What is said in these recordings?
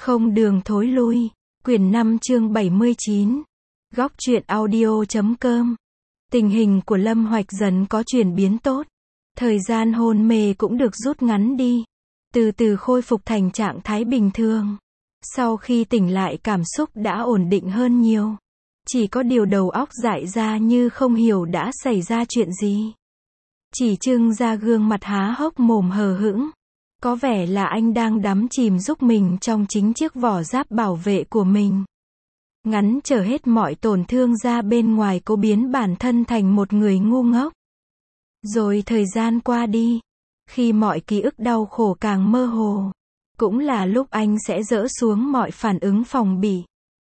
Không đường thối lui. Quyển 5 chương 79. Góc truyện audio.com. Tình hình của Lâm Hoạch dần có chuyển biến tốt. Thời gian hôn mê cũng được rút ngắn đi. Từ từ khôi phục thành trạng thái bình thường. Sau khi tỉnh lại cảm xúc đã ổn định hơn nhiều. Chỉ có điều đầu óc dại ra như không hiểu đã xảy ra chuyện gì. Chỉ trưng ra gương mặt há hốc mồm hờ hững. Có vẻ là anh đang đắm chìm giúp mình trong chính chiếc vỏ giáp bảo vệ của mình. Ngắn trở hết mọi tổn thương ra bên ngoài, cố biến bản thân thành một người ngu ngốc. Rồi thời gian qua đi. Khi mọi ký ức đau khổ càng mơ hồ. Cũng là lúc anh sẽ dỡ xuống mọi phản ứng phòng bị.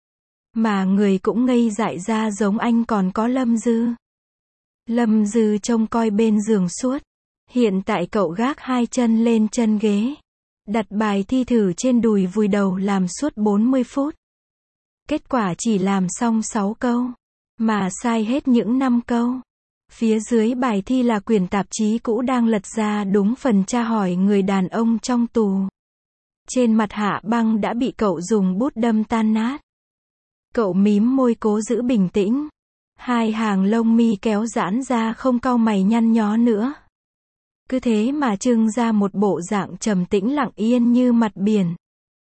Mà người cũng ngây dại ra giống anh còn có Lâm Dư. Lâm Dư trông coi bên giường suốt. Hiện tại cậu gác hai chân lên chân ghế. Đặt bài thi thử trên đùi vùi đầu làm suốt 40 phút. Kết quả chỉ làm xong 6 câu. Mà sai hết những 5 câu. Phía dưới bài thi là quyển tạp chí cũ đang lật ra đúng phần tra hỏi người đàn ông trong tù. Trên mặt Hạ Băng đã bị cậu dùng bút đâm tan nát. Cậu mím môi cố giữ bình tĩnh. Hai hàng lông mi kéo giãn ra không cau mày nhăn nhó nữa. Cứ thế mà trưng ra một bộ dạng trầm tĩnh lặng yên như mặt biển.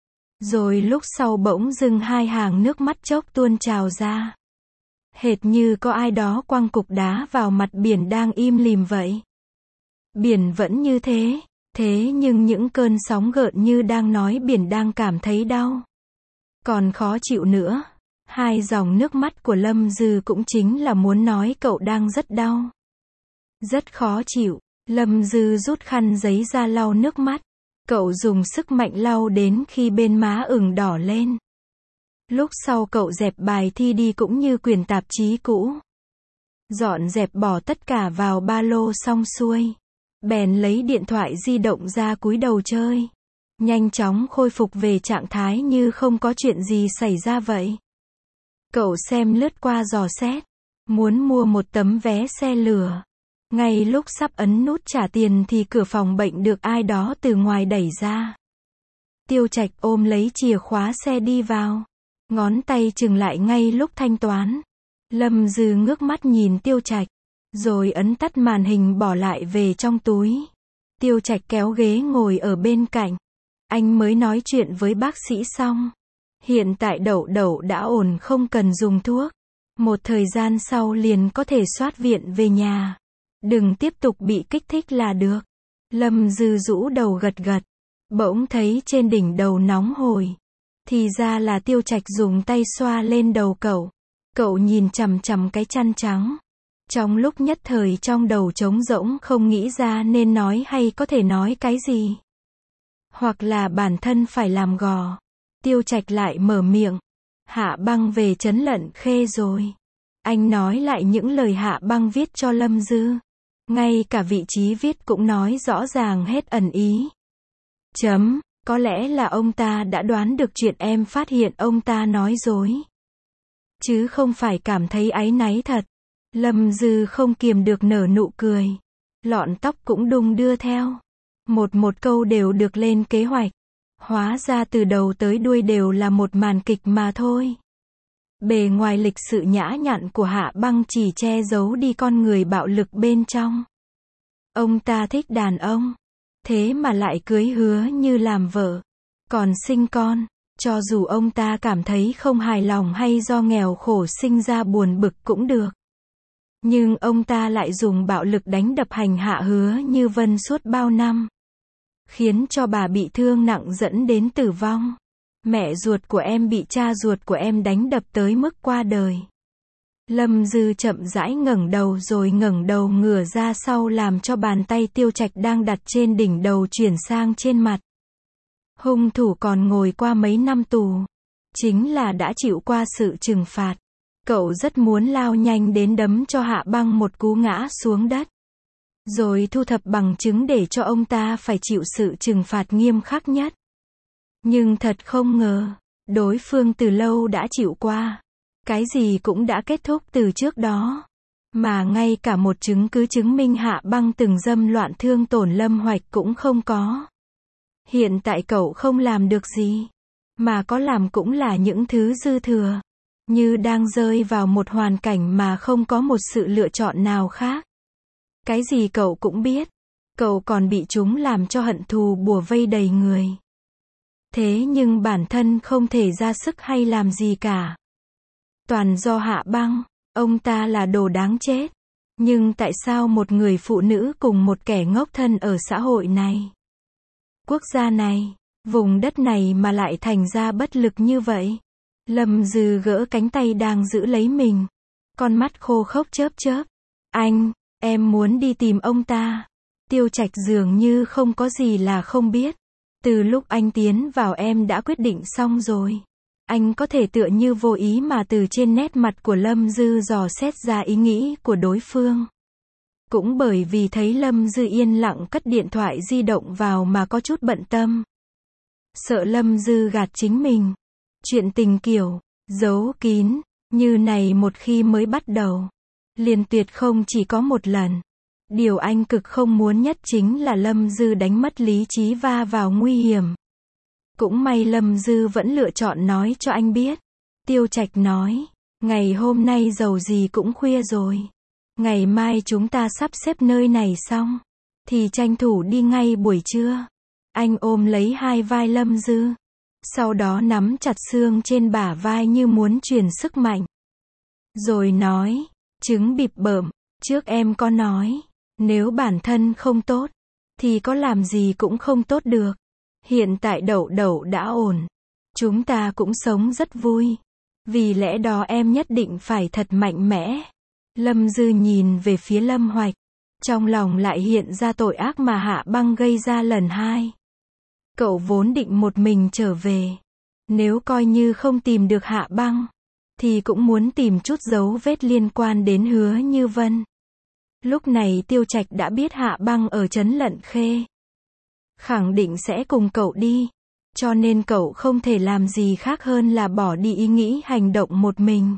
Rồi lúc sau bỗng dưng hai hàng nước mắt chốc tuôn trào ra. Hệt như có ai đó quăng cục đá vào mặt biển đang im lìm vậy. Biển vẫn như thế, thế nhưng những cơn sóng gợn như đang nói biển đang cảm thấy đau. Còn khó chịu nữa, hai dòng nước mắt của Lâm Dư cũng chính là muốn nói cậu đang rất đau. Rất khó chịu. Lâm Dư rút khăn giấy ra lau nước mắt. Cậu dùng sức mạnh lau đến khi bên má ửng đỏ lên. Lúc sau cậu dẹp bài thi đi cũng như quyển tạp chí cũ. Dọn dẹp bỏ tất cả vào ba lô xong xuôi. Bèn lấy điện thoại di động ra cúi đầu chơi. Nhanh chóng khôi phục về trạng thái như không có chuyện gì xảy ra vậy. Cậu xem lướt qua dò xét. Muốn mua một tấm vé xe lửa. Ngay lúc sắp ấn nút trả tiền thì cửa phòng bệnh được ai đó từ ngoài đẩy ra. Tiêu Trạch ôm lấy chìa khóa xe đi vào. Ngón tay chừng lại ngay lúc thanh toán. Lâm Dư ngước mắt nhìn Tiêu Trạch. Rồi ấn tắt màn hình bỏ lại về trong túi. Tiêu Trạch kéo ghế ngồi ở bên cạnh. Anh mới nói chuyện với bác sĩ xong. Hiện tại Đậu Đậu đã ổn, không cần dùng thuốc. Một thời gian sau liền có thể soát viện về nhà. Đừng tiếp tục bị kích thích là được. Lâm Dư rũ đầu gật gật. Bỗng thấy trên đỉnh đầu nóng hổi. Thì ra là Tiêu Trạch dùng tay xoa lên đầu cậu. Cậu nhìn chằm chằm cái chăn trắng. Trong lúc nhất thời trong đầu trống rỗng không nghĩ ra nên nói hay có thể nói cái gì. Hoặc là bản thân phải làm gò. Tiêu Trạch lại mở miệng. Hạ Băng về Trấn Lận Khê rồi. Anh nói lại những lời Hạ Băng viết cho Lâm Dư. Ngay cả vị trí viết cũng nói rõ ràng hết ẩn ý. Có lẽ là ông ta đã đoán được chuyện em phát hiện ông ta nói dối. Chứ không phải cảm thấy áy náy thật. Lâm Dư không kiềm được nở nụ cười. Lọn tóc cũng đung đưa theo. Một câu đều được lên kế hoạch. Hóa ra từ đầu tới đuôi đều là một màn kịch mà thôi. Bề ngoài lịch sự nhã nhặn của Hạ Băng chỉ che giấu đi con người bạo lực bên trong. Ông ta thích đàn ông. Thế mà lại cưới hứa như làm vợ. Còn sinh con. Cho dù ông ta cảm thấy không hài lòng hay do nghèo khổ sinh ra buồn bực cũng được. Nhưng ông ta lại dùng bạo lực đánh đập hành hạ Hứa Như Vân suốt bao năm. Khiến cho bà bị thương nặng dẫn đến tử vong. Mẹ ruột của em bị cha ruột của em đánh đập tới mức qua đời. Lâm Dư chậm rãi ngẩng đầu rồi ngẩng đầu ngửa ra sau làm cho bàn tay Tiêu Trạch đang đặt trên đỉnh đầu chuyển sang trên mặt. Hung thủ còn ngồi qua mấy năm tù. Chính là đã chịu qua sự trừng phạt. Cậu rất muốn lao nhanh đến đấm cho Hạ Băng một cú ngã xuống đất. Rồi thu thập bằng chứng để cho ông ta phải chịu sự trừng phạt nghiêm khắc nhất. Nhưng thật không ngờ, đối phương từ lâu đã chịu qua. Cái gì cũng đã kết thúc từ trước đó. Mà ngay cả một chứng cứ chứng minh Hạ Băng từng dâm loạn thương tổn Lâm Hoạch cũng không có. Hiện tại cậu không làm được gì. mà có làm cũng là những thứ dư thừa. Như đang rơi vào một hoàn cảnh mà không có một sự lựa chọn nào khác. Cái gì cậu cũng biết. Cậu còn bị chúng làm cho hận thù bủa vây đầy người. Thế nhưng bản thân không thể ra sức hay làm gì cả. Toàn do Hạ Băng, ông ta là đồ đáng chết. Nhưng tại sao một người phụ nữ cùng một kẻ ngốc thân ở xã hội này, quốc gia này, vùng đất này mà lại thành ra bất lực như vậy? Lâm Dư gỡ cánh tay đang giữ lấy mình. Con mắt khô khốc chớp chớp. Anh, em muốn đi tìm ông ta. Tiêu Trạch dường như không có gì là không biết. Từ lúc anh tiến vào em đã quyết định xong rồi. Anh có thể tựa như vô ý mà từ trên nét mặt của Lâm Dư dò xét ra ý nghĩ của đối phương. Cũng bởi vì thấy Lâm Dư yên lặng cất điện thoại di động vào mà có chút bận tâm. Sợ Lâm Dư gạt chính mình. Chuyện tình kiểu, giấu kín, như này một khi mới bắt đầu, liền tuyệt không chỉ có một lần. Điều anh cực không muốn nhất chính là Lâm Dư đánh mất lý trí va vào nguy hiểm. Cũng may Lâm Dư vẫn lựa chọn nói cho anh biết. Tiêu Trạch nói, ngày hôm nay dầu gì cũng khuya rồi. Ngày mai chúng ta sắp xếp nơi này xong, thì tranh thủ đi ngay buổi trưa. Anh ôm lấy hai vai Lâm Dư. Sau đó nắm chặt xương trên bả vai như muốn truyền sức mạnh. Rồi nói, trứng bịp bợm, trước em có nói, nếu bản thân không tốt, thì có làm gì cũng không tốt được. Hiện tại Đậu Đậu đã ổn. Chúng ta cũng sống rất vui. Vì lẽ đó em nhất định phải thật mạnh mẽ. Lâm Dư nhìn về phía Lâm Hoạch. Trong lòng lại hiện ra tội ác mà Hạ Băng gây ra lần hai. Cậu vốn định một mình trở về. Nếu coi như không tìm được Hạ Băng, thì cũng muốn tìm chút dấu vết liên quan đến Hứa Như Vân. Lúc này Tiêu Trạch đã biết Hạ Băng ở trấn Lận Khê. Khẳng định sẽ cùng cậu đi. Cho nên cậu không thể làm gì khác hơn là bỏ đi ý nghĩ hành động một mình.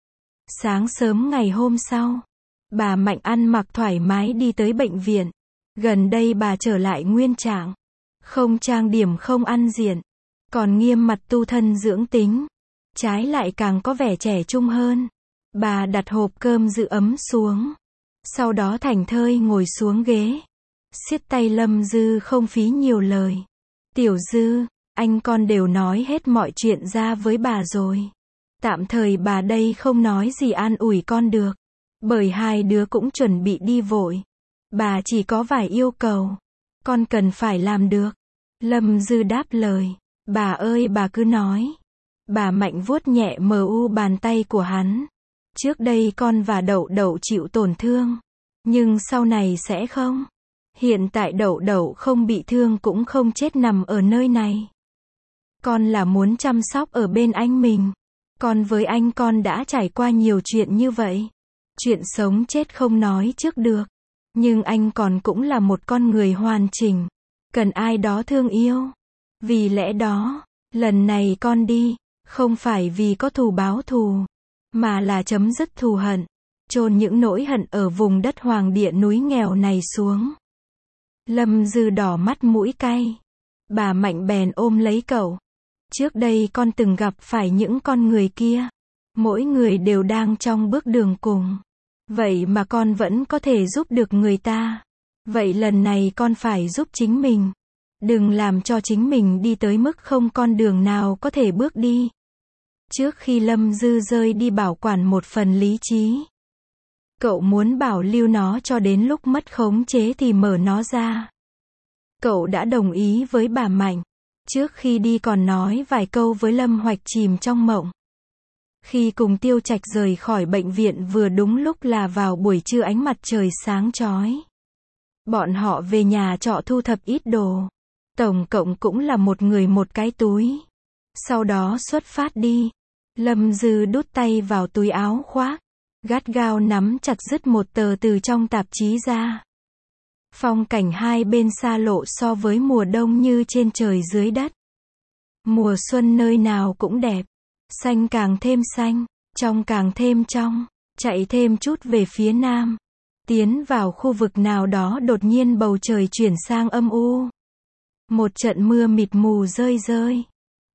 Sáng sớm ngày hôm sau, bà Mạnh ăn mặc thoải mái đi tới bệnh viện. Gần đây bà trở lại nguyên trạng. Không trang điểm không ăn diện. Còn nghiêm mặt tu thân dưỡng tính. Trái lại càng có vẻ trẻ trung hơn. Bà đặt hộp cơm giữ ấm xuống. Sau đó thảnh thơi ngồi xuống ghế. Siết tay Lâm Dư không phí nhiều lời. Tiểu Dư, anh con đều nói hết mọi chuyện ra với bà rồi. Tạm thời bà đây không nói gì an ủi con được. Bởi hai đứa cũng chuẩn bị đi vội. Bà chỉ có vài yêu cầu. Con cần phải làm được. Lâm Dư đáp lời. Bà ơi bà cứ nói. Bà Mạnh vuốt nhẹ mờ u bàn tay của hắn. Trước đây con và Đậu Đậu chịu tổn thương. Nhưng sau này sẽ không. Hiện tại Đậu Đậu không bị thương cũng không chết nằm ở nơi này. Con là muốn chăm sóc ở bên anh mình. Con với anh con đã trải qua nhiều chuyện như vậy. Chuyện sống chết không nói trước được. Nhưng anh còn cũng là một con người hoàn chỉnh. Cần ai đó thương yêu. Vì lẽ đó, lần này con đi, không phải vì có thù báo thù, mà là chấm dứt thù hận. Chôn những nỗi hận ở vùng đất hoàng địa núi nghèo này xuống. Lâm Dư đỏ mắt mũi cay. Bà Mạnh bèn ôm lấy cậu. Trước đây con từng gặp phải những con người kia. Mỗi người đều đang trong bước đường cùng. Vậy mà con vẫn có thể giúp được người ta. Vậy lần này con phải giúp chính mình. Đừng làm cho chính mình đi tới mức không con đường nào có thể bước đi. Trước khi Lâm Dư rơi đi bảo quản một phần lý trí. Cậu muốn bảo lưu nó cho đến lúc mất khống chế thì mở nó ra. Cậu đã đồng ý với bà Mạnh. Trước khi đi còn nói vài câu với Lâm Hoạch chìm trong mộng. Khi cùng Tiêu Trạch rời khỏi bệnh viện vừa đúng lúc là vào buổi trưa ánh mặt trời sáng chói. Bọn họ về nhà trọ thu thập ít đồ. Tổng cộng cũng là một người một cái túi. Sau đó xuất phát đi. Lâm Dư đút tay vào túi áo khoác. Gắt gao nắm chặt dứt một tờ từ trong tạp chí ra. Phong cảnh hai bên xa lộ so với mùa đông như trên trời dưới đất. Mùa xuân nơi nào cũng đẹp. Xanh càng thêm xanh, trong càng thêm trong. Chạy thêm chút về phía nam. Tiến vào khu vực nào đó đột nhiên bầu trời chuyển sang âm u. Một trận mưa mịt mù rơi rơi.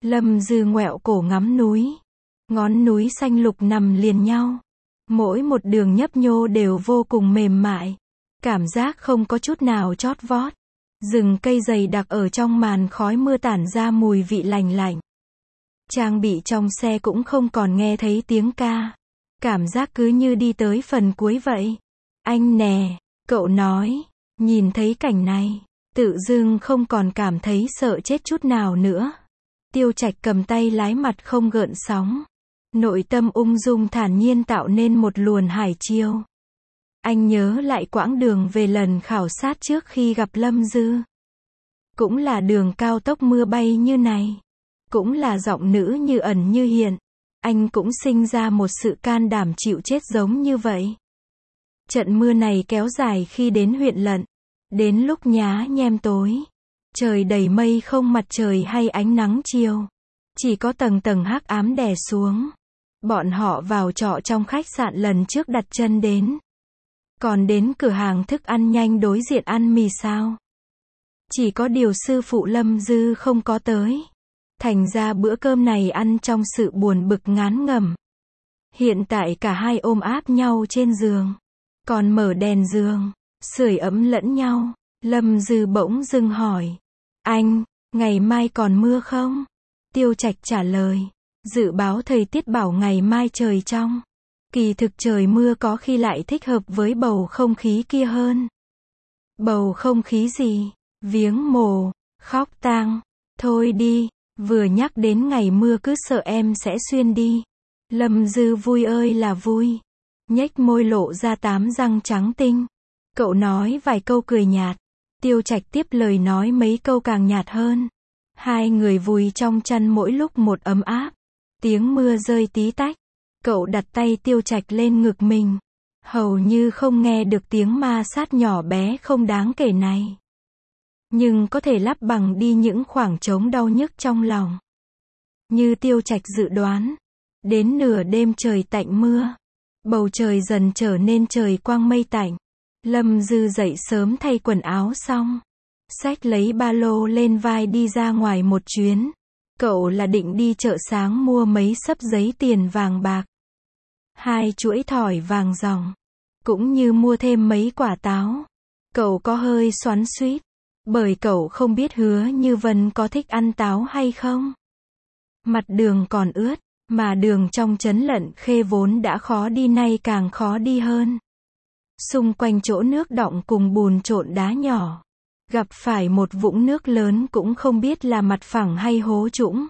Lâm Dư ngoẹo cổ ngắm núi. Ngón núi xanh lục nằm liền nhau. Mỗi một đường nhấp nhô đều vô cùng mềm mại. Cảm giác không có chút nào chót vót. Rừng cây dày đặc ở trong màn khói mưa tản ra mùi vị lành lạnh. Trang bị trong xe cũng không còn nghe thấy tiếng ca. Cảm giác cứ như đi tới phần cuối vậy. Anh nè, cậu nói, nhìn thấy cảnh này, tự dưng không còn cảm thấy sợ chết chút nào nữa. Tiêu Trạch cầm tay lái mặt không gợn sóng. Nội tâm ung dung thản nhiên tạo nên một luồng hải chiêu. Anh nhớ lại quãng đường về lần khảo sát trước khi gặp Lâm Dư. Cũng là đường cao tốc mưa bay như này. Cũng là giọng nữ như ẩn như hiện. Anh cũng sinh ra một sự can đảm chịu chết giống như vậy. Trận mưa này kéo dài khi đến huyện Lận. Đến lúc nhá nhem tối. Trời đầy mây không mặt trời hay ánh nắng chiều. Chỉ có tầng tầng hắc ám đè xuống. Bọn họ vào trọ trong khách sạn lần trước đặt chân đến. Còn đến cửa hàng thức ăn nhanh đối diện ăn mì sao. Chỉ có điều sư phụ Lâm Dư không có tới. Thành ra bữa cơm này ăn trong sự buồn bực ngán ngẩm. Hiện tại cả hai ôm áp nhau trên giường. Còn mở đèn giường, sưởi ấm lẫn nhau. Lâm Dư bỗng dưng hỏi. Anh, ngày mai còn mưa không? Tiêu Trạch trả lời. Dự báo thời tiết bảo ngày mai trời trong. Kỳ thực trời mưa có khi lại thích hợp với bầu không khí kia hơn. Bầu không khí gì? Viếng mồ, khóc tang. Thôi đi, vừa nhắc đến ngày mưa cứ sợ em sẽ xuyên đi. Lâm Dư vui ơi là vui. Nhếch môi lộ ra 8 răng trắng tinh. Cậu nói vài câu cười nhạt. Tiêu Trạch tiếp lời nói mấy câu càng nhạt hơn. Hai người vùi trong chăn mỗi lúc một ấm áp. Tiếng mưa rơi tí tách. Cậu đặt tay Tiêu Trạch lên ngực mình. Hầu như không nghe được tiếng ma sát nhỏ bé không đáng kể này. Nhưng có thể lấp bằng đi những khoảng trống đau nhức trong lòng. Như Tiêu Trạch dự đoán. Đến nửa đêm trời tạnh mưa. Bầu trời dần trở nên trời quang mây tạnh. Lâm Dư dậy sớm thay quần áo xong. Xách lấy ba lô lên vai đi ra ngoài một chuyến. Cậu là định đi chợ sáng mua mấy xấp giấy tiền vàng bạc. 2 chuỗi thỏi vàng ròng. Cũng như mua thêm mấy quả táo. Cậu có hơi xoắn xuýt. Bởi cậu không biết Hứa Như Vân có thích ăn táo hay không. Mặt đường còn ướt. Mà đường trong trấn Lận Khê vốn đã khó đi nay càng khó đi hơn. Xung quanh chỗ nước đọng cùng bùn trộn đá nhỏ. Gặp phải một vũng nước lớn cũng không biết là mặt phẳng hay hố trũng.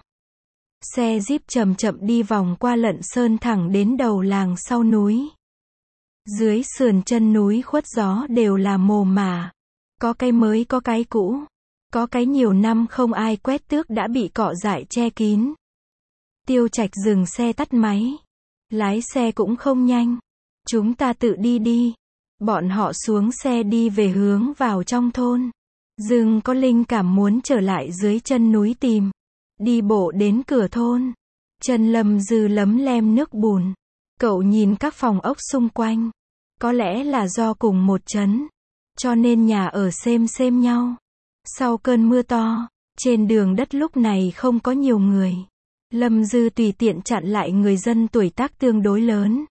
Xe Jeep chậm chậm đi vòng qua Lận Sơn thẳng đến đầu làng sau núi. Dưới sườn chân núi khuất gió đều là mồ mả. Có cái mới có cái cũ. Có cái nhiều năm không ai quét tước đã bị cỏ dại che kín. Tiêu Trạch dừng xe tắt máy. Lái xe cũng không nhanh. Chúng ta tự đi đi. Bọn họ xuống xe đi về hướng vào trong thôn. Dưng có linh cảm muốn trở lại dưới chân núi tìm. Đi bộ đến cửa thôn. Chân Lâm Dư lấm lem nước bùn. Cậu nhìn các phòng ốc xung quanh. Có lẽ là do cùng một trấn. Cho nên nhà ở xem nhau. Sau cơn mưa to, trên đường đất lúc này không có nhiều người. Lâm Dư tùy tiện chặn lại người dân tuổi tác tương đối lớn.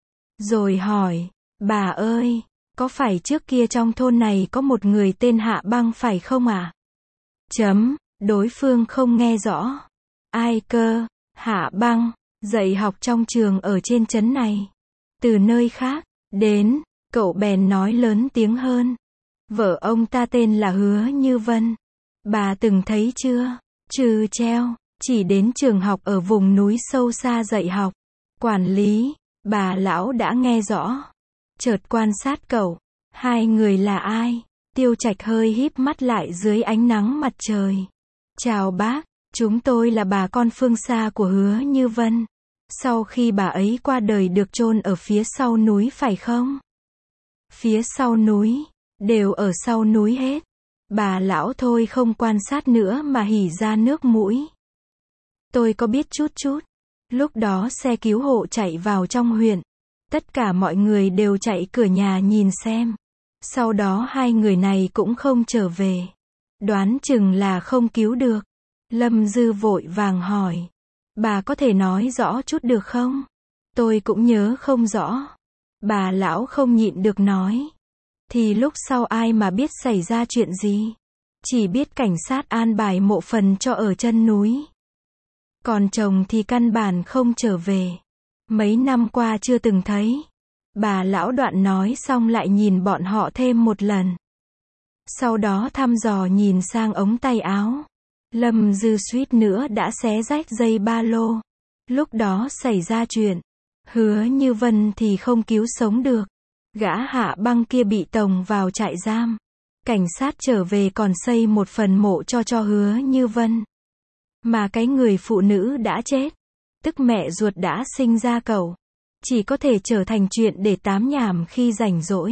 Rồi hỏi, bà ơi, có phải trước kia trong thôn này có một người tên Hạ Băng phải không ạ? Đối phương không nghe rõ. Ai cơ? Hạ Băng, dạy học trong trường ở trên trấn này. Từ nơi khác, đến, cậu bèn nói lớn tiếng hơn. Vợ ông ta tên là Hứa Như Vân. Bà từng thấy chưa? Trừ treo, chỉ đến trường học ở vùng núi sâu xa dạy học. Quản lý, bà lão đã nghe rõ. Chợt quan sát cậu. Hai người là ai? Tiêu Trạch hơi híp mắt lại dưới ánh nắng mặt trời. Chào bác, chúng tôi là bà con phương xa của Hứa Như Vân. Sau khi bà ấy qua đời được chôn ở phía sau núi phải không? Phía sau núi, đều ở sau núi hết. Bà lão thôi không quan sát nữa mà hỉ ra nước mũi. Tôi có biết chút. Lúc đó xe cứu hộ chạy vào trong huyện. Tất cả mọi người đều chạy cửa nhà nhìn xem. Sau đó hai người này cũng không trở về. Đoán chừng là không cứu được. Lâm Dư vội vàng hỏi. Bà có thể nói rõ chút được không? Tôi cũng nhớ không rõ. Bà lão không nhịn được nói. Thì lúc sau ai mà biết xảy ra chuyện gì? Chỉ biết cảnh sát an bài mộ phần cho ở chân núi. Còn chồng thì căn bản không trở về. Mấy năm qua chưa từng thấy. Bà lão đoạn nói xong lại nhìn bọn họ thêm một lần. Sau đó thăm dò nhìn sang ống tay áo. Lâm Dư suýt nữa đã xé rách dây ba lô. Lúc đó xảy ra chuyện. Hứa Như Vân thì không cứu sống được. Gã Hạ Băng kia bị tống vào trại giam. Cảnh sát trở về còn xây một phần mộ cho Hứa Như Vân. Mà cái người phụ nữ đã chết, tức mẹ ruột đã sinh ra cậu, chỉ có thể trở thành chuyện để tám nhảm khi rảnh rỗi.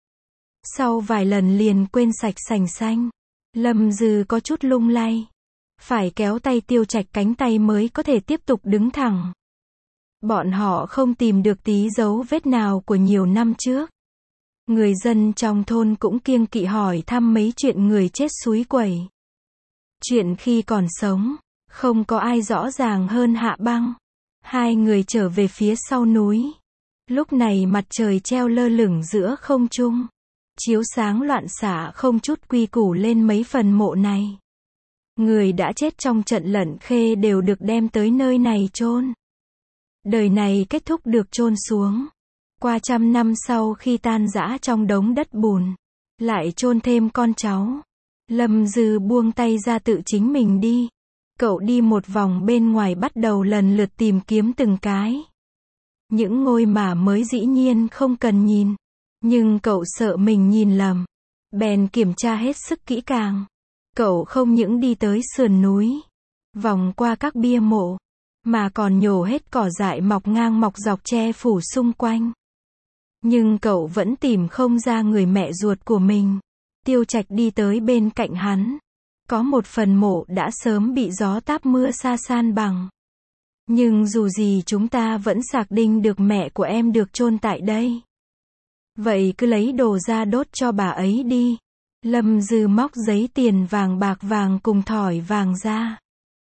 Sau vài lần liền quên sạch sành xanh, Lâm Dư có chút lung lay. Phải kéo tay Tiêu Trạch cánh tay mới có thể tiếp tục đứng thẳng. Bọn họ không tìm được tí dấu vết nào của nhiều năm trước. Người dân trong thôn cũng kiêng kỵ hỏi thăm mấy chuyện người chết suối quẩy. Chuyện khi còn sống, không có ai rõ ràng hơn Hạ Băng. Hai người trở về phía sau núi. Lúc này mặt trời treo lơ lửng giữa không trung, chiếu sáng loạn xạ không chút quy củ lên mấy phần mộ này. Người đã chết trong trận Lận Khê đều được đem tới nơi này chôn. Đời này kết thúc được chôn xuống. Qua 100 năm sau khi tan rã trong đống đất bùn, lại chôn thêm con cháu. Lâm Dư buông tay ra tự chính mình đi. Cậu đi một vòng bên ngoài bắt đầu lần lượt tìm kiếm từng cái. Những ngôi mả mới dĩ nhiên không cần nhìn. Nhưng cậu sợ mình nhìn lầm. Bèn kiểm tra hết sức kỹ càng. Cậu không những đi tới sườn núi, vòng qua các bia mộ, mà còn nhổ hết cỏ dại mọc ngang mọc dọc che phủ xung quanh. Nhưng cậu vẫn tìm không ra người mẹ ruột của mình. Tiêu Trạch đi tới bên cạnh hắn. Có một phần mộ đã sớm bị gió táp mưa sa san bằng. Nhưng dù gì chúng ta vẫn xác định được mẹ của em được chôn tại đây. Vậy cứ lấy đồ ra đốt cho bà ấy đi. Lâm Dư móc giấy tiền vàng bạc vàng cùng thỏi vàng ra.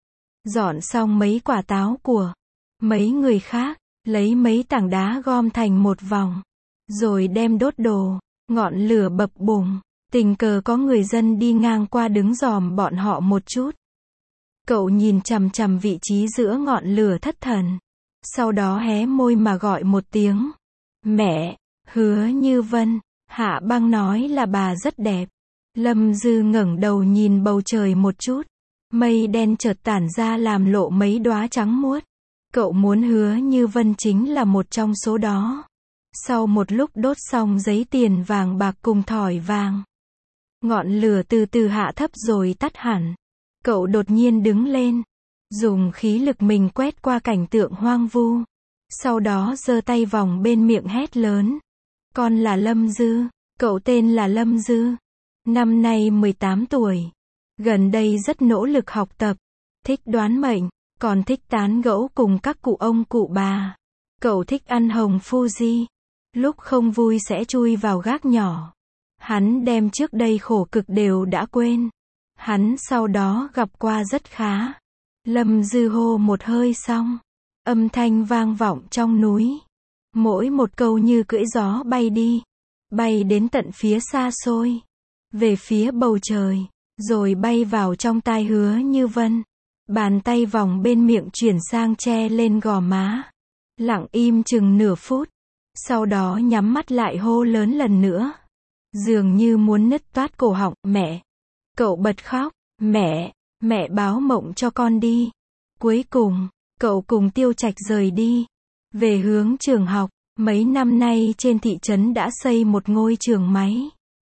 Dọn xong mấy quả táo của mấy người khác, lấy mấy tảng đá gom thành một vòng. Rồi đem đốt đồ, ngọn lửa bập bùng. Tình cờ có người dân đi ngang qua đứng dòm bọn họ một chút. Cậu nhìn chằm chằm vị trí giữa ngọn lửa thất thần. Sau đó hé môi mà gọi một tiếng. Mẹ, Hứa Như Vân. Hạ Băng nói là bà rất đẹp. Lâm Dư ngẩng đầu nhìn bầu trời một chút. Mây đen chợt tản ra làm lộ mấy đóa trắng muốt. Cậu muốn Hứa Như Vân chính là một trong số đó. Sau một lúc đốt xong giấy tiền vàng bạc cùng thỏi vàng, ngọn lửa từ từ hạ thấp rồi tắt hẳn. Cậu đột nhiên đứng lên, dùng khí lực mình quét qua cảnh tượng hoang vu. Sau đó giơ tay vòng bên miệng hét lớn. Con là Lâm Dư, cậu tên là Lâm Dư. Năm nay 18 tuổi. Gần đây rất nỗ lực học tập, thích đoán mệnh, còn thích tán gẫu cùng các cụ ông cụ bà. Cậu thích ăn hồng Fuji. Lúc không vui sẽ chui vào gác nhỏ. Hắn đem trước đây khổ cực đều đã quên. Hắn sau đó gặp qua rất khá. Lâm Dư hô một hơi xong. Âm thanh vang vọng trong núi. Mỗi một câu như cưỡi gió bay đi. Bay đến tận phía xa xôi. Về phía bầu trời. Rồi bay vào trong tai Hứa Như Vân. Bàn tay vòng bên miệng chuyển sang che lên gò má. Lặng im chừng nửa phút. Sau đó nhắm mắt lại hô lớn lần nữa. Dường như muốn nứt toát cổ họng. Mẹ. Cậu bật khóc. Mẹ. Mẹ báo mộng cho con đi. Cuối cùng, cậu cùng Tiêu Trạch rời đi. Về hướng trường học. Mấy năm nay trên thị trấn đã xây một ngôi trường máy.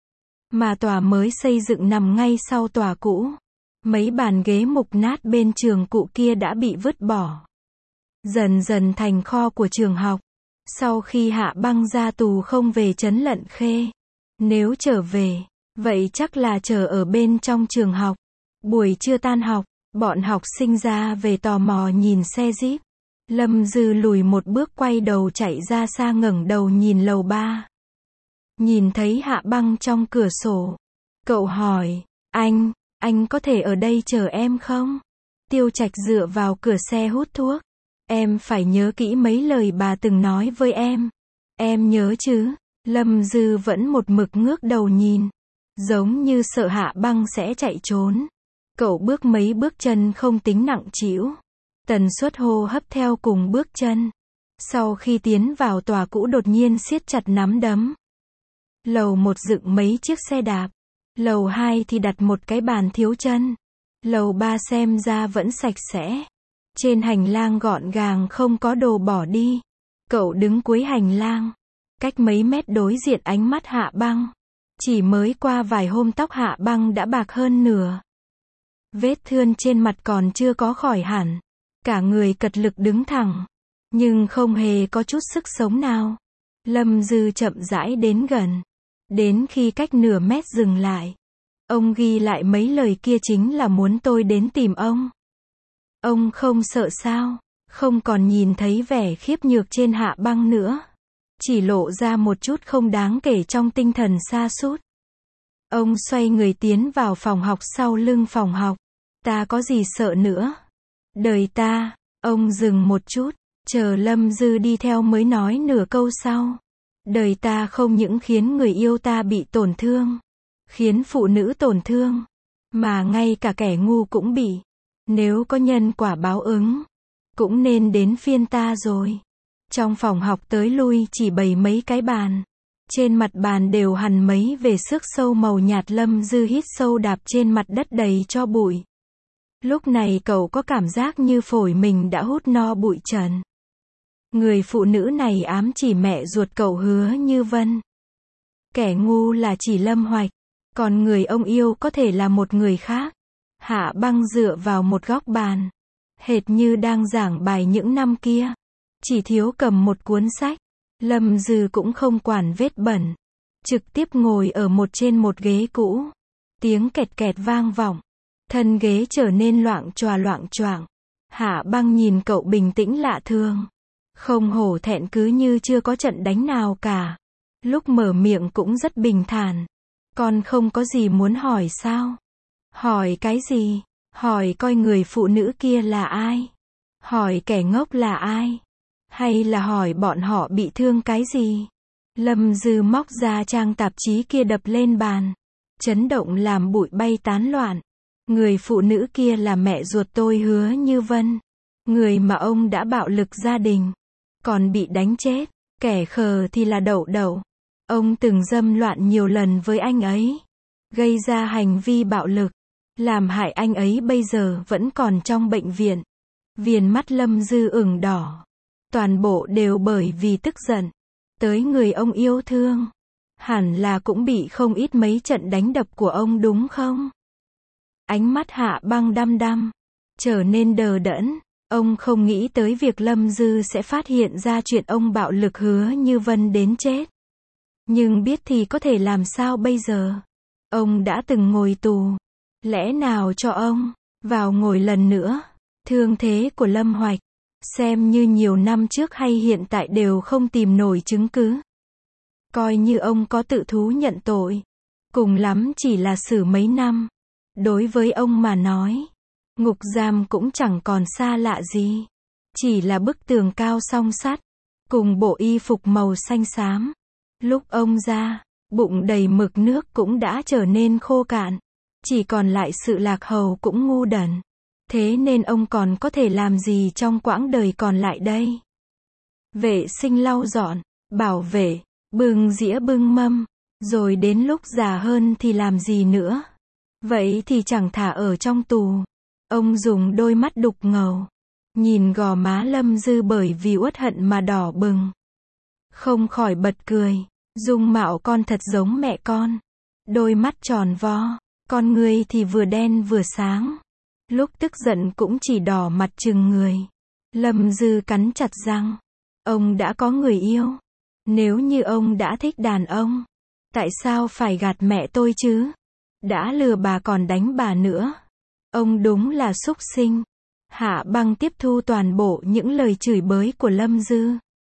Mà tòa mới xây dựng nằm ngay sau tòa cũ. Mấy bàn ghế mục nát bên trường cũ kia đã bị vứt bỏ. Dần dần thành kho của trường học. Sau khi Hạ Băng ra tù không về trấn Lận Khê. Nếu trở về, vậy chắc là chờ ở bên trong trường học. Buổi trưa tan học, bọn học sinh ra về tò mò nhìn xe Jeep. Lâm Dư lùi một bước quay đầu chạy ra xa ngẩng đầu nhìn lầu 3. Nhìn thấy Hạ Băng trong cửa sổ. Cậu hỏi, anh có thể ở đây chờ em không? Tiêu Trạch dựa vào cửa xe hút thuốc. Em phải nhớ kỹ mấy lời bà từng nói với em. Em nhớ chứ? Lâm Dư vẫn một mực ngước đầu nhìn. Giống như sợ Hạ Băng sẽ chạy trốn. Cậu bước mấy bước chân không tính nặng trĩu. Tần suất hô hấp theo cùng bước chân. Sau khi tiến vào tòa cũ đột nhiên siết chặt nắm đấm. Lầu 1 dựng mấy chiếc xe đạp. Lầu 2 thì đặt một cái bàn thiếu chân. Lầu 3 xem ra vẫn sạch sẽ. Trên hành lang gọn gàng không có đồ bỏ đi. Cậu đứng cuối hành lang. Cách mấy mét đối diện ánh mắt Hạ Băng. Chỉ mới qua vài hôm tóc Hạ Băng đã bạc hơn nửa. Vết thươn trên mặt còn chưa có khỏi hẳn. Cả người cật lực đứng thẳng. Nhưng không hề có chút sức sống nào. Lâm Dư chậm rãi đến gần. Đến khi cách nửa mét dừng lại. Ông ghi lại mấy lời kia chính là muốn tôi đến tìm ông. Ông không sợ sao? Không còn nhìn thấy vẻ khiếp nhược trên Hạ Băng nữa. Chỉ lộ ra một chút không đáng kể trong tinh thần sa sút. Ông xoay người tiến vào phòng học sau lưng phòng học. Ta có gì sợ nữa? Đời ta. Ông dừng một chút. Chờ Lâm Dư đi theo mới nói nửa câu sau. Đời ta không những khiến người yêu ta bị tổn thương. Khiến phụ nữ tổn thương. Mà ngay cả kẻ ngu cũng bị. Nếu có nhân quả báo ứng. Cũng nên đến phiên ta rồi. Trong phòng học tới lui chỉ bày mấy cái bàn. Trên mặt bàn đều hằn mấy vệt xước sâu màu nhạt. Lâm Dư hít sâu đạp trên mặt đất đầy cho bụi. Lúc này cậu có cảm giác như phổi mình đã hút no bụi trần. Người phụ nữ này ám chỉ mẹ ruột cậu Hứa Như Vân. Kẻ ngu là chỉ Lâm Hoạch. Còn người ông yêu có thể là một người khác. Hạ Băng dựa vào một góc bàn. Hệt như đang giảng bài những năm kia. Chỉ thiếu cầm một cuốn sách. Lâm Dư cũng không quản vết bẩn. Trực tiếp ngồi ở trên một ghế cũ. Tiếng kẹt kẹt vang vọng. Thân ghế trở nên loạng choạng. Hạ Băng nhìn cậu bình tĩnh lạ thường. Không hổ thẹn cứ như chưa có trận đánh nào cả. Lúc mở miệng cũng rất bình thản. Con không có gì muốn hỏi sao? Hỏi cái gì? Hỏi coi người phụ nữ kia là ai? Hỏi kẻ ngốc là ai? Hay là hỏi bọn họ bị thương cái gì? Lâm Dư móc ra trang tạp chí kia đập lên bàn. Chấn động làm bụi bay tán loạn. Người phụ nữ kia là mẹ ruột tôi Hứa Như Vân. Người mà ông đã bạo lực gia đình. Còn bị đánh chết. Kẻ khờ thì là Đậu Đậu. Ông từng dâm loạn nhiều lần với anh ấy. Gây ra hành vi bạo lực. Làm hại anh ấy bây giờ vẫn còn trong bệnh viện. Viền mắt Lâm Dư ửng đỏ. Toàn bộ đều bởi vì tức giận. Tới người ông yêu thương. Hẳn là cũng bị không ít mấy trận đánh đập của ông đúng không? Ánh mắt Hạ Băng đăm đăm. Trở nên đờ đẫn. Ông không nghĩ tới việc Lâm Dư sẽ phát hiện ra chuyện ông bạo lực Hứa Như Vân đến chết. Nhưng biết thì có thể làm sao bây giờ? Ông đã từng ngồi tù. Lẽ nào cho ông vào ngồi lần nữa? Thương thế của Lâm Hoạch, xem như nhiều năm trước hay hiện tại đều không tìm nổi chứng cứ. Coi như ông có tự thú nhận tội. Cùng lắm chỉ là xử mấy năm. Đối với ông mà nói, ngục giam cũng chẳng còn xa lạ gì. Chỉ là bức tường cao song sắt. Cùng bộ y phục màu xanh xám. Lúc ông ra, bụng đầy mực nước cũng đã trở nên khô cạn. Chỉ còn lại sự lạc hầu cũng ngu đần. Thế nên ông còn có thể làm gì trong quãng đời còn lại đây? Vệ sinh lau dọn, bảo vệ, bưng dĩa bưng mâm. Rồi đến lúc già hơn thì làm gì nữa? Vậy thì chẳng thà ở trong tù. Ông dùng đôi mắt đục ngầu. Nhìn gò má Lâm Dư bởi vì uất hận mà đỏ bừng. Không khỏi bật cười. Dung mạo con thật giống mẹ con. Đôi mắt tròn vo. Con ngươi thì vừa đen vừa sáng. Lúc tức giận cũng chỉ đỏ mặt trừng người. Lâm Dư cắn chặt răng. Ông đã có người yêu. Nếu như ông đã thích đàn ông, tại sao phải gạt mẹ tôi chứ? Đã lừa bà còn đánh bà nữa. Ông đúng là súc sinh. Hạ Băng tiếp thu toàn bộ những lời chửi bới của Lâm Dư.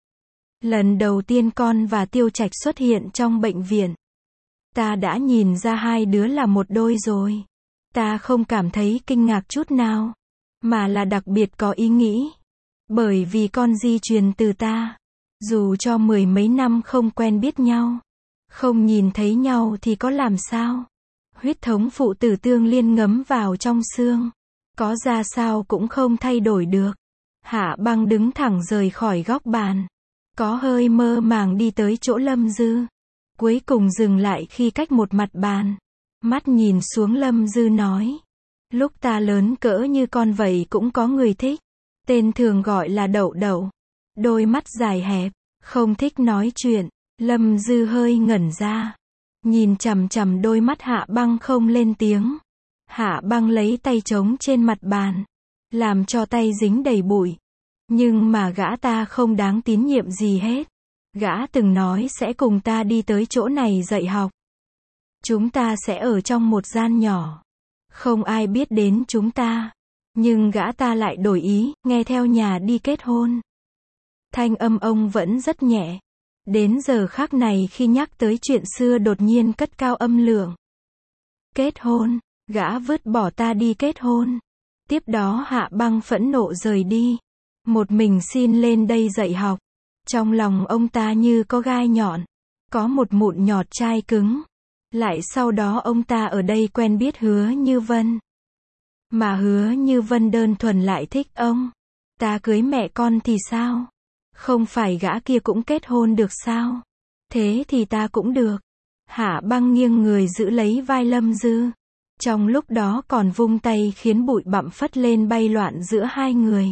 Lần đầu tiên con và Tiêu Trạch xuất hiện trong bệnh viện. Ta đã nhìn ra hai đứa là một đôi rồi. Ta không cảm thấy kinh ngạc chút nào. mà là đặc biệt có ý nghĩ. Bởi vì con di truyền từ ta. Dù cho 10 mấy năm không quen biết nhau, không nhìn thấy nhau thì có làm sao? Huyết thống phụ tử tương liên ngấm vào trong xương. Có ra sao cũng không thay đổi được. Hạ Băng đứng thẳng rời khỏi góc bàn. Có hơi mơ màng đi tới chỗ Lâm Dư. Cuối cùng dừng lại khi cách một mặt bàn. Mắt nhìn xuống Lâm Dư nói. Lúc ta lớn cỡ như con vậy cũng có người thích. Tên thường gọi là Đậu Đậu. Đôi mắt dài hẹp, không thích nói chuyện. Lâm Dư hơi ngẩn ra. Nhìn chằm chằm đôi mắt Hạ Băng không lên tiếng. Hạ Băng lấy tay trống trên mặt bàn. Làm cho tay dính đầy bụi. Nhưng mà gã ta không đáng tín nhiệm gì hết. Gã từng nói sẽ cùng ta đi tới chỗ này dạy học. Chúng ta sẽ ở trong một gian nhỏ. Không ai biết đến chúng ta. Nhưng gã ta lại đổi ý, nghe theo nhà đi kết hôn. Thanh âm ông vẫn rất nhẹ. Đến giờ khắc này khi nhắc tới chuyện xưa đột nhiên cất cao âm lượng. Kết hôn, gã vứt bỏ ta đi kết hôn. Tiếp đó Hạ Băng phẫn nộ rời đi. Một mình xin lên đây dạy học. Trong lòng ông ta như có gai nhọn. Có một mụn nhọt chai cứng. Lại sau đó ông ta ở đây quen biết Hứa Như Vân. Mà Hứa Như Vân đơn thuần lại thích ông. Ta cưới mẹ con thì sao? Không phải gã kia cũng kết hôn được sao? Thế thì ta cũng được. Hạ Băng nghiêng người giữ lấy vai Lâm Dư. Trong lúc đó còn vung tay khiến bụi bặm phất lên bay loạn giữa hai người.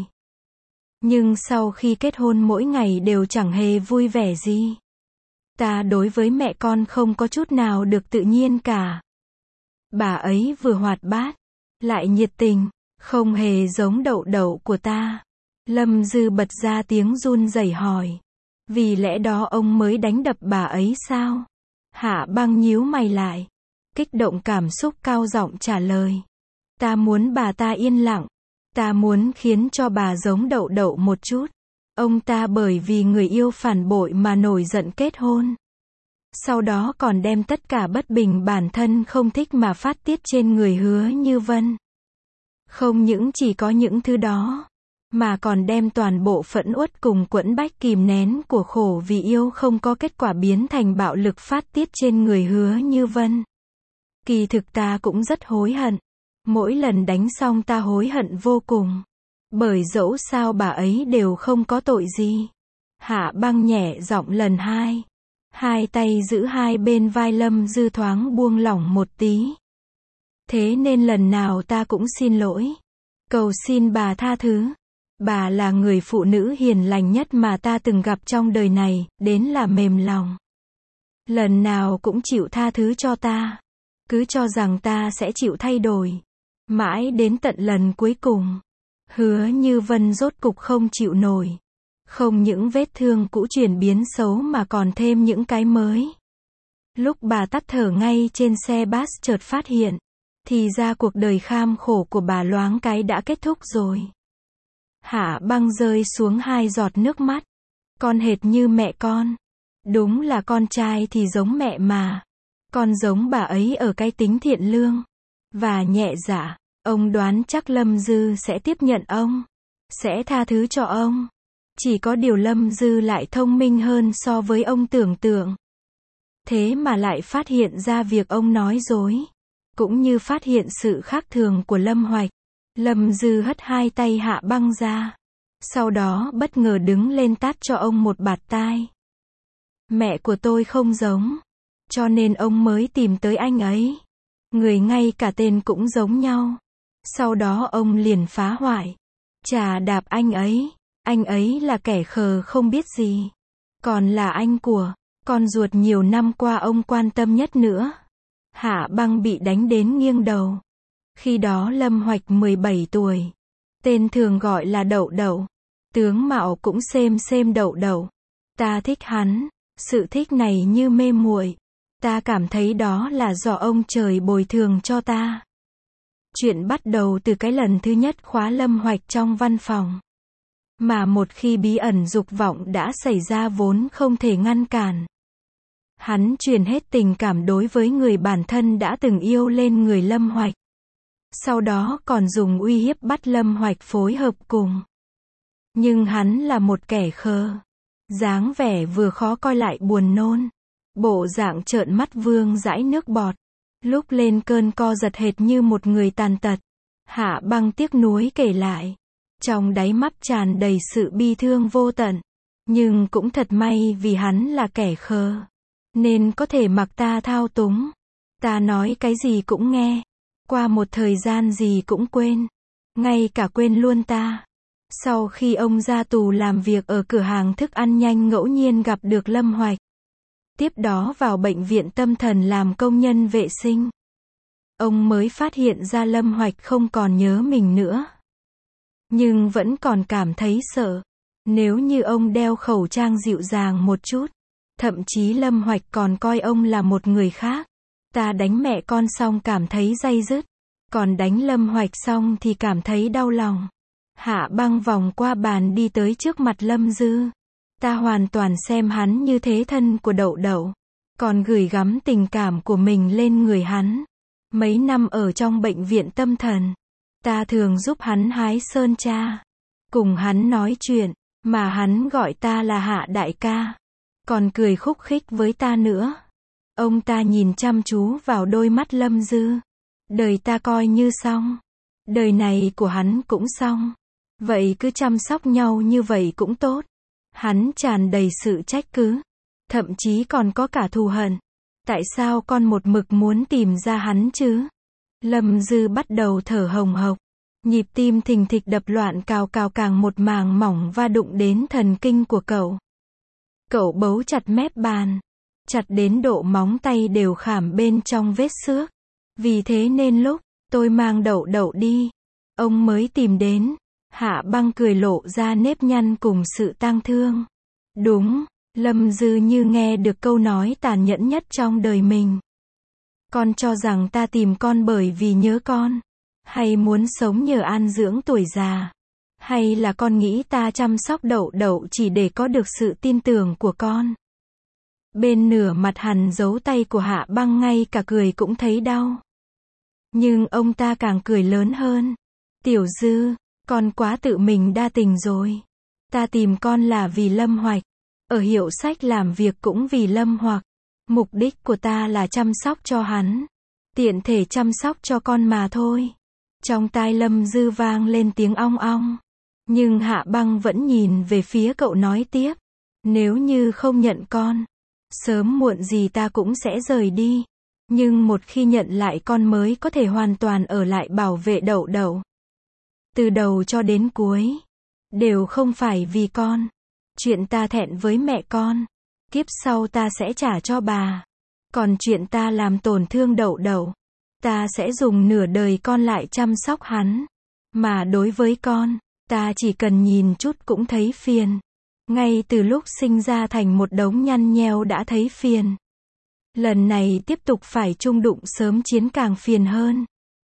Nhưng sau khi kết hôn mỗi ngày đều chẳng hề vui vẻ gì. Ta đối với mẹ con không có chút nào được tự nhiên cả. Bà ấy vừa hoạt bát, lại nhiệt tình, không hề giống Đậu Đậu của ta. Lâm Dư bật ra tiếng run rẩy hỏi. Vì lẽ đó ông mới đánh đập bà ấy sao? Hạ Băng nhíu mày lại. Kích động cảm xúc cao giọng trả lời. Ta muốn bà ta yên lặng. Ta muốn khiến cho bà giống Đậu Đậu một chút. Ông ta bởi vì người yêu phản bội mà nổi giận kết hôn. Sau đó còn đem tất cả bất bình bản thân không thích mà phát tiết trên người Hứa Như Vân. Không những chỉ có những thứ đó, mà còn đem toàn bộ phẫn uất cùng quẫn bách kìm nén của khổ vì yêu không có kết quả biến thành bạo lực phát tiết trên người Hứa Như Vân. Kỳ thực ta cũng rất hối hận. Mỗi lần đánh xong ta hối hận vô cùng. Bởi dẫu sao bà ấy đều không có tội gì. Hạ Băng nhẹ giọng lần hai. Hai tay giữ hai bên vai Lâm Dư thoáng buông lỏng một tí. Thế nên lần nào ta cũng xin lỗi. Cầu xin bà tha thứ. Bà là người phụ nữ hiền lành nhất mà ta từng gặp trong đời này, đến là mềm lòng. Lần nào cũng chịu tha thứ cho ta. Cứ cho rằng ta sẽ chịu thay đổi. Mãi đến tận lần cuối cùng. Hứa Như Vân rốt cục không chịu nổi. Không những vết thương cũ chuyển biến xấu mà còn thêm những cái mới. Lúc bà tắt thở ngay trên xe bus chợt phát hiện. Thì ra cuộc đời kham khổ của bà loáng cái đã kết thúc rồi. Hạ Băng rơi xuống hai giọt nước mắt. Con hệt như mẹ con. Đúng là con trai thì giống mẹ mà. Con giống bà ấy ở cái tính thiện lương. Và nhẹ dạ. Ông đoán chắc Lâm Dư sẽ tiếp nhận ông. Sẽ tha thứ cho ông. Chỉ có điều Lâm Dư lại thông minh hơn so với ông tưởng tượng. Thế mà lại phát hiện ra việc ông nói dối. Cũng như phát hiện sự khác thường của Lâm Hoạch. Lâm Dư hất hai tay Hạ Băng ra. Sau đó bất ngờ đứng lên tát cho ông một bạt tai. Mẹ của tôi không giống. Cho nên ông mới tìm tới anh ấy. Người ngay cả tên cũng giống nhau. Sau đó ông liền phá hoại. Chà đạp anh ấy. Anh ấy là kẻ khờ không biết gì. Còn là anh của con ruột nhiều năm qua ông quan tâm nhất nữa. Hạ Băng bị đánh đến nghiêng đầu. Khi đó Lâm Hoạch 17 tuổi. Tên thường gọi là Đậu Đậu. Tướng mạo cũng xem Đậu Đậu. Ta thích hắn. Sự thích này như mê muội. Ta cảm thấy đó là do ông trời bồi thường cho ta. Chuyện bắt đầu từ cái lần thứ nhất khóa Lâm Hoạch trong văn phòng. Mà một khi bí ẩn dục vọng đã xảy ra vốn không thể ngăn cản. Hắn truyền hết tình cảm đối với người bản thân đã từng yêu lên người Lâm Hoạch. Sau đó còn dùng uy hiếp bắt Lâm Hoạch phối hợp cùng. Nhưng hắn là một kẻ khờ. Dáng vẻ vừa khó coi lại buồn nôn. Bộ dạng trợn mắt vương dãi nước bọt. Lúc lên cơn co giật hệt như một người tàn tật. Hạ Băng tiếc nuối kể lại. Trong đáy mắt tràn đầy sự bi thương vô tận. Nhưng cũng thật may vì hắn là kẻ khờ. Nên có thể mặc ta thao túng. Ta nói cái gì cũng nghe. Qua một thời gian gì cũng quên. Ngay cả quên luôn ta. Sau khi ông ra tù làm việc ở cửa hàng thức ăn nhanh ngẫu nhiên gặp được Lâm Hoạch. Tiếp đó vào bệnh viện tâm thần làm công nhân vệ sinh. Ông mới phát hiện ra Lâm Hoạch không còn nhớ mình nữa. Nhưng vẫn còn cảm thấy sợ. Nếu như ông đeo khẩu trang dịu dàng một chút. Thậm chí Lâm Hoạch còn coi ông là một người khác. Ta đánh mẹ con xong cảm thấy day dứt. Còn đánh Lâm Hoạch xong thì cảm thấy đau lòng. Hạ Băng vòng qua bàn đi tới trước mặt Lâm Dư. Ta hoàn toàn xem hắn như thế thân của Đậu Đậu. Còn gửi gắm tình cảm của mình lên người hắn. Mấy năm ở trong bệnh viện tâm thần. Ta thường giúp hắn hái sơn tra. Cùng hắn nói chuyện. Mà hắn gọi ta là Hạ đại ca. Còn cười khúc khích với ta nữa. Ông ta nhìn chăm chú vào đôi mắt Lâm Dư. Đời ta coi như xong. Đời này của hắn cũng xong. Vậy cứ chăm sóc nhau như vậy cũng tốt. Hắn tràn đầy sự trách cứ. Thậm chí còn có cả thù hận. Tại sao con một mực muốn tìm ra hắn chứ? Lâm Dư bắt đầu thở hồng hộc. Nhịp tim thình thịch đập loạn cào cào càng một màng mỏng va đụng đến thần kinh của cậu. Cậu bấu chặt mép bàn. Chặt đến độ móng tay đều khảm bên trong vết xước. Vì thế nên lúc tôi mang Đậu Đậu đi, ông mới tìm đến. Hạ Băng cười lộ ra nếp nhăn cùng sự tang thương. Đúng, Lâm Dư như nghe được câu nói tàn nhẫn nhất trong đời mình. Con cho rằng ta tìm con bởi vì nhớ con, hay muốn sống nhờ an dưỡng tuổi già, hay là con nghĩ ta chăm sóc Đậu Đậu chỉ để có được sự tin tưởng của con. Bên nửa mặt hằn dấu tay của Hạ Băng ngay cả cười cũng thấy đau. Nhưng ông ta càng cười lớn hơn. Tiểu Dư, con quá tự mình đa tình rồi. Ta tìm con là vì Lâm Hoạch. Ở hiệu sách làm việc cũng vì Lâm Hoạch. Mục đích của ta là chăm sóc cho hắn. Tiện thể chăm sóc cho con mà thôi. Trong tai Lâm Dư vang lên tiếng ong ong. Nhưng Hạ Băng vẫn nhìn về phía cậu nói tiếp. Nếu như không nhận con, sớm muộn gì ta cũng sẽ rời đi. Nhưng một khi nhận lại con mới có thể hoàn toàn ở lại bảo vệ Đậu Đậu. Từ đầu cho đến cuối, đều không phải vì con. Chuyện ta thẹn với mẹ con, kiếp sau ta sẽ trả cho bà. Còn chuyện ta làm tổn thương Đậu Đậu, ta sẽ dùng nửa đời con lại chăm sóc hắn. Mà đối với con, ta chỉ cần nhìn chút cũng thấy phiền. Ngay từ lúc sinh ra thành một đống nhăn nheo đã thấy phiền. Lần này tiếp tục phải chung đụng sớm chiến càng phiền hơn.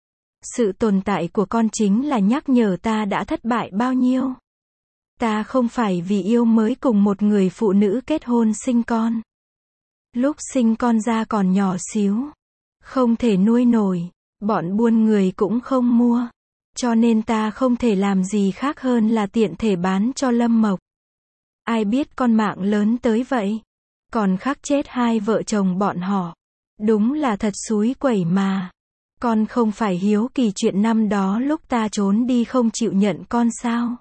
Sự tồn tại của con chính là nhắc nhở ta đã thất bại bao nhiêu. Ta không phải vì yêu mới cùng một người phụ nữ kết hôn sinh con. Lúc sinh con ra còn nhỏ xíu, không thể nuôi nổi, bọn buôn người cũng không mua. Cho nên ta không thể làm gì khác hơn là tiện thể bán cho Lâm Mộc. Ai biết con mạng lớn tới vậy. Còn khắc chết hai vợ chồng bọn họ. Đúng là thật xúi quẩy mà. Con không phải hiếu kỳ chuyện năm đó lúc ta trốn đi không chịu nhận con sao?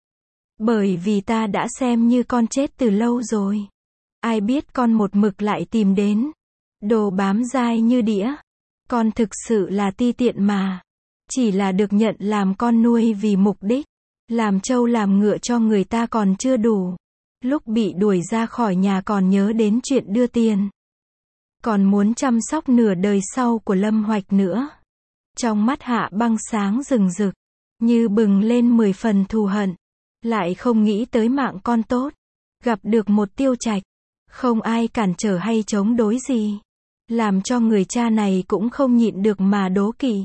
Bởi vì ta đã xem như con chết từ lâu rồi. Ai biết con một mực lại tìm đến. Đồ bám dai như đĩa. Con thực sự là ti tiện mà. Chỉ là được nhận làm con nuôi vì mục đích. Làm trâu làm ngựa cho người ta còn chưa đủ. Lúc bị đuổi ra khỏi nhà còn nhớ đến chuyện đưa tiền. Còn muốn chăm sóc nửa đời sau của Lâm Hoạch nữa. Trong mắt Hạ Băng sáng rừng rực. Như bừng lên 10 phần thù hận. Lại không nghĩ tới mạng con tốt. Gặp được một Tiêu Trạch. Không ai cản trở hay chống đối gì. Làm cho người cha này cũng không nhịn được mà đố kỵ.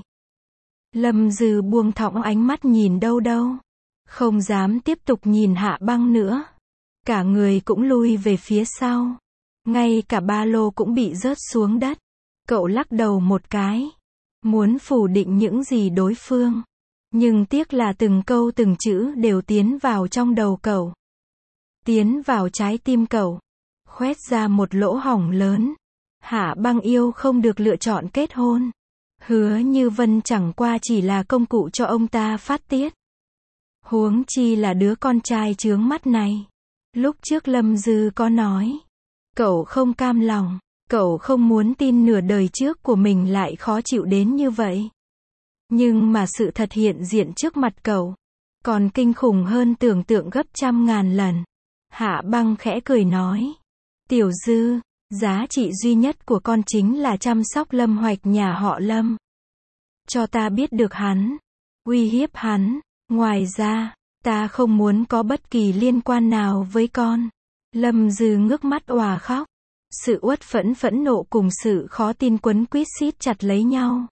Lâm Dư buông thõng ánh mắt nhìn đâu đâu. Không dám tiếp tục nhìn Hạ Băng nữa. Cả người cũng lui về phía sau. Ngay cả ba lô cũng bị rớt xuống đất. Cậu lắc đầu một cái. muốn phủ định những gì đối phương. Nhưng tiếc là từng câu từng chữ đều tiến vào trong đầu cậu. Tiến vào trái tim cậu. Khoét ra một lỗ hổng lớn. Hạ Băng yêu không được lựa chọn kết hôn. Hứa Như Vân chẳng qua chỉ là công cụ cho ông ta phát tiết. Huống chi là đứa con trai chướng mắt này. Lúc trước Lâm Dư có nói. Cậu không cam lòng. Cậu không muốn tin nửa đời trước của mình lại khó chịu đến như vậy. Nhưng mà sự thật hiện diện trước mặt cậu. Còn kinh khủng hơn tưởng tượng gấp trăm ngàn lần. Hạ Băng khẽ cười nói. Tiểu Dư, giá trị duy nhất của con chính là chăm sóc Lâm Hoạch nhà họ Lâm. Cho ta biết được hắn. Uy hiếp hắn. Ngoài ra, ta không muốn có bất kỳ liên quan nào với con. Lâm Dư ngước mắt òa khóc. Sự uất phẫn nộ cùng sự khó tin quấn quýt siết chặt lấy nhau.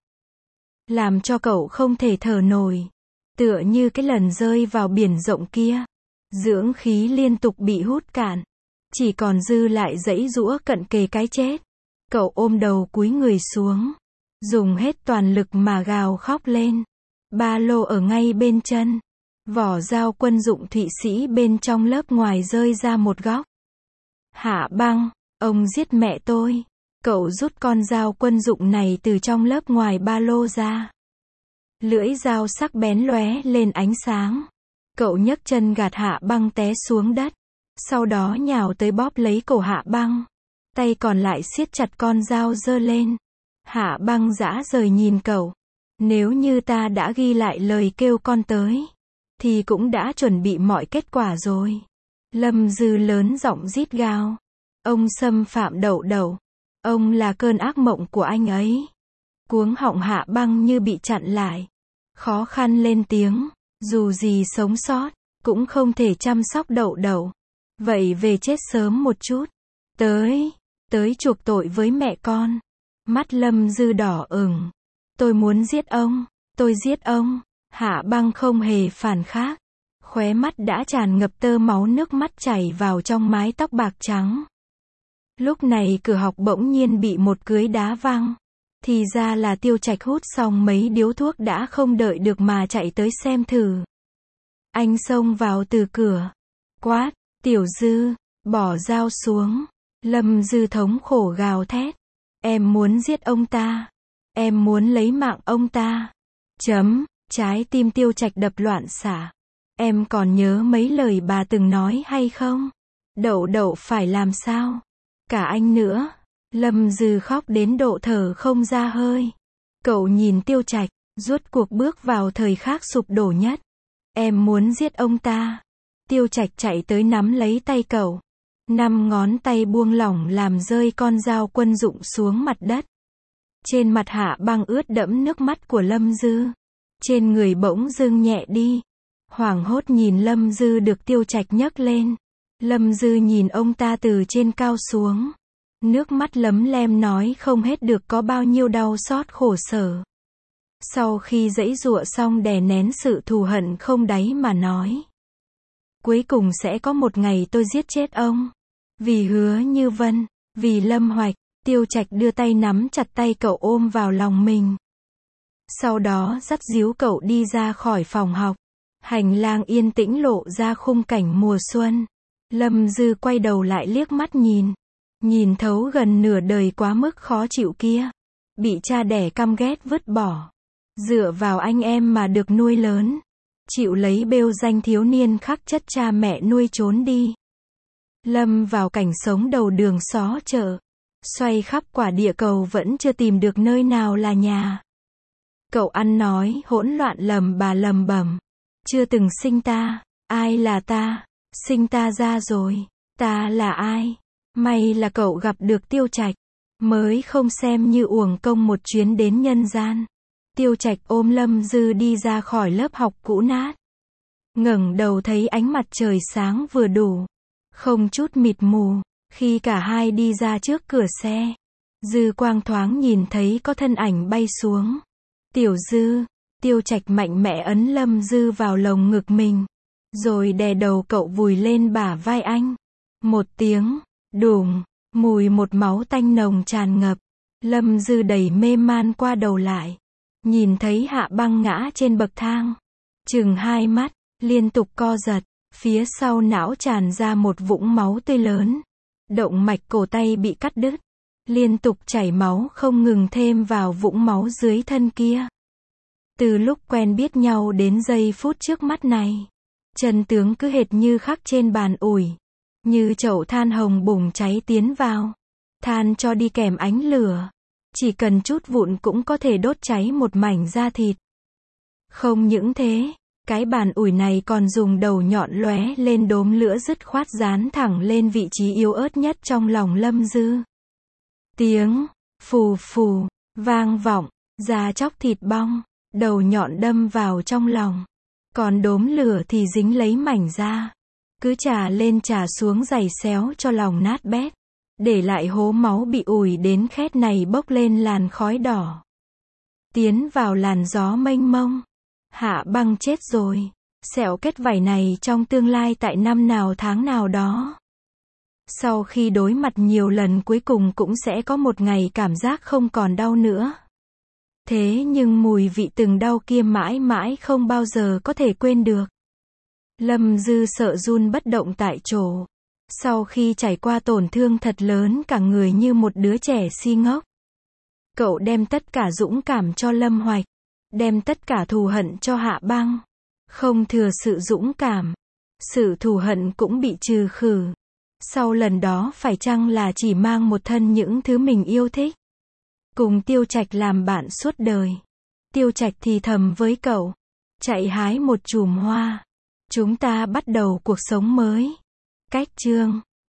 Làm cho cậu không thể thở nổi. Tựa như cái lần rơi vào biển rộng kia. Dưỡng khí liên tục bị hút cạn. Chỉ còn dư lại giãy giũa cận kề cái chết. Cậu ôm đầu cúi người xuống. Dùng hết toàn lực mà gào khóc lên. Ba lô ở ngay bên chân. Vỏ dao quân dụng Thụy Sĩ bên trong lớp ngoài rơi ra một góc. Hạ Băng, ông giết mẹ tôi. Cậu rút con dao quân dụng này từ trong lớp ngoài ba lô ra. Lưỡi dao sắc bén lóe lên ánh sáng. Cậu nhấc chân gạt Hạ Băng té xuống đất. Sau đó nhào tới bóp lấy cổ Hạ Băng. Tay còn lại siết chặt con dao giơ lên. Hạ Băng dã rời nhìn cậu. Nếu như ta đã ghi lại lời kêu con tới, thì cũng đã chuẩn bị mọi kết quả rồi. Lâm Dư lớn giọng rít gào. Ông xâm phạm Đậu Đậu. Ông là cơn ác mộng của anh ấy. Cuống họng Hạ Băng như bị chặn lại. Khó khăn lên tiếng. Dù gì sống sót, cũng không thể chăm sóc Đậu Đậu. Vậy về chết sớm một chút. Tới chuộc tội với mẹ con. Mắt Lâm Dư đỏ ửng. Tôi muốn giết ông. Tôi giết ông. Hạ Băng không hề phản khác. Khóe mắt đã tràn ngập tơ máu, nước mắt chảy vào trong mái tóc bạc trắng. Lúc này cửa học bỗng nhiên bị một cước đá văng. Thì ra là Tiêu Trạch hút xong mấy điếu thuốc đã không đợi được mà chạy tới xem thử. Anh xông vào từ cửa. Quát, Tiểu Dư, bỏ dao xuống. Lâm Dư thống khổ gào thét. Em muốn giết ông ta. Em muốn lấy mạng ông ta. Trái tim Tiêu Trạch đập loạn xạ. Em còn nhớ mấy lời bà từng nói hay không? Đậu Đậu phải làm sao? Cả anh nữa. Lâm Dư khóc đến độ thở không ra hơi. Cậu nhìn Tiêu Trạch, rốt cuộc bước vào thời khắc sụp đổ nhất. Em muốn giết ông ta. Tiêu Trạch chạy tới nắm lấy tay cậu. 5 ngón tay buông lỏng làm rơi con dao quân dụng xuống mặt đất. Trên mặt Hạ Băng ướt đẫm nước mắt của Lâm Dư. Trên người bỗng dưng nhẹ đi. Hoảng hốt nhìn Lâm Dư được Tiêu Trạch nhấc lên. Lâm Dư nhìn ông ta từ trên cao xuống. Nước mắt lấm lem nói không hết được có bao nhiêu đau xót khổ sở. Sau khi giãy giụa xong đè nén sự thù hận không đáy mà nói. Cuối cùng sẽ có một ngày tôi giết chết ông. Vì Hứa Như Vân, vì Lâm Hoạch. Tiêu Trạch đưa tay nắm chặt tay cậu ôm vào lòng mình. Sau đó dắt díu cậu đi ra khỏi phòng học. Hành lang yên tĩnh lộ ra khung cảnh mùa xuân. Lâm Dư quay đầu lại liếc mắt nhìn. Nhìn thấu gần nửa đời quá mức khó chịu kia. Bị cha đẻ căm ghét vứt bỏ. Dựa vào anh em mà được nuôi lớn. Chịu lấy bêu danh thiếu niên khắc chất cha mẹ nuôi trốn đi. Lâm vào cảnh sống đầu đường xó chợ. Xoay khắp quả địa cầu vẫn chưa tìm được nơi nào là nhà. Cậu ăn nói hỗn loạn lầm bầm. Chưa từng sinh ta. Ai là ta? Sinh ta ra rồi. Ta là ai? May là cậu gặp được Tiêu Trạch. Mới không xem như uổng công một chuyến đến nhân gian. Tiêu Trạch ôm Lâm Dư đi ra khỏi lớp học cũ nát. Ngẩng đầu thấy ánh mặt trời sáng vừa đủ. Không chút mịt mù. Khi cả hai đi ra trước cửa xe. Dư quang thoáng nhìn thấy có thân ảnh bay xuống. Tiểu Dư. Tiêu Trạch mạnh mẽ ấn Lâm Dư vào lồng ngực mình. Rồi đè đầu cậu vùi lên bả vai anh. Một tiếng. Đùng. Mùi một máu tanh nồng tràn ngập. Lâm Dư đầy mê man qua đầu lại. Nhìn thấy Hạ Băng ngã trên bậc thang, chừng hai mắt, liên tục co giật, phía sau não tràn ra một vũng máu tươi lớn. Động mạch cổ tay bị cắt đứt, liên tục chảy máu không ngừng thêm vào vũng máu dưới thân kia. Từ lúc quen biết nhau đến giây phút trước mắt này, chân tướng cứ hệt như khắc trên bàn ủi, như chậu than hồng bùng cháy tiến vào. Than cho đi kèm ánh lửa, chỉ cần chút vụn cũng có thể đốt cháy một mảnh da thịt. Không những thế, cái bàn ủi này còn dùng đầu nhọn lóe lên đốm lửa dứt khoát dán thẳng lên vị trí yếu ớt nhất trong lòng Lâm Dư. Tiếng phù phù vang vọng, da chóc thịt bong, đầu nhọn đâm vào trong lòng, còn đốm lửa thì dính lấy mảnh da, cứ chà lên chà xuống giày xéo cho lòng nát bét, để lại hố máu bị ủi đến khét này bốc lên làn khói đỏ, tiến vào làn gió mênh mông. Hạ Băng chết rồi, sẹo kết vảy này trong tương lai tại năm nào tháng nào đó. Sau khi đối mặt nhiều lần cuối cùng cũng sẽ có một ngày cảm giác không còn đau nữa. Thế nhưng mùi vị từng đau kia mãi mãi không bao giờ có thể quên được. Lâm Dư sợ run bất động tại chỗ. Sau khi trải qua tổn thương thật lớn cả người như một đứa trẻ si ngốc. Cậu đem tất cả dũng cảm cho Lâm Hoạch, đem tất cả thù hận cho Hạ Băng. Không thừa sự dũng cảm, sự thù hận cũng bị trừ khử. Sau lần đó phải chăng là chỉ mang một thân những thứ mình yêu thích, cùng Tiêu Trạch làm bạn suốt đời. Tiêu Trạch thì thầm với cậu, chạy hái một chùm hoa, chúng ta bắt đầu cuộc sống mới. Cách chương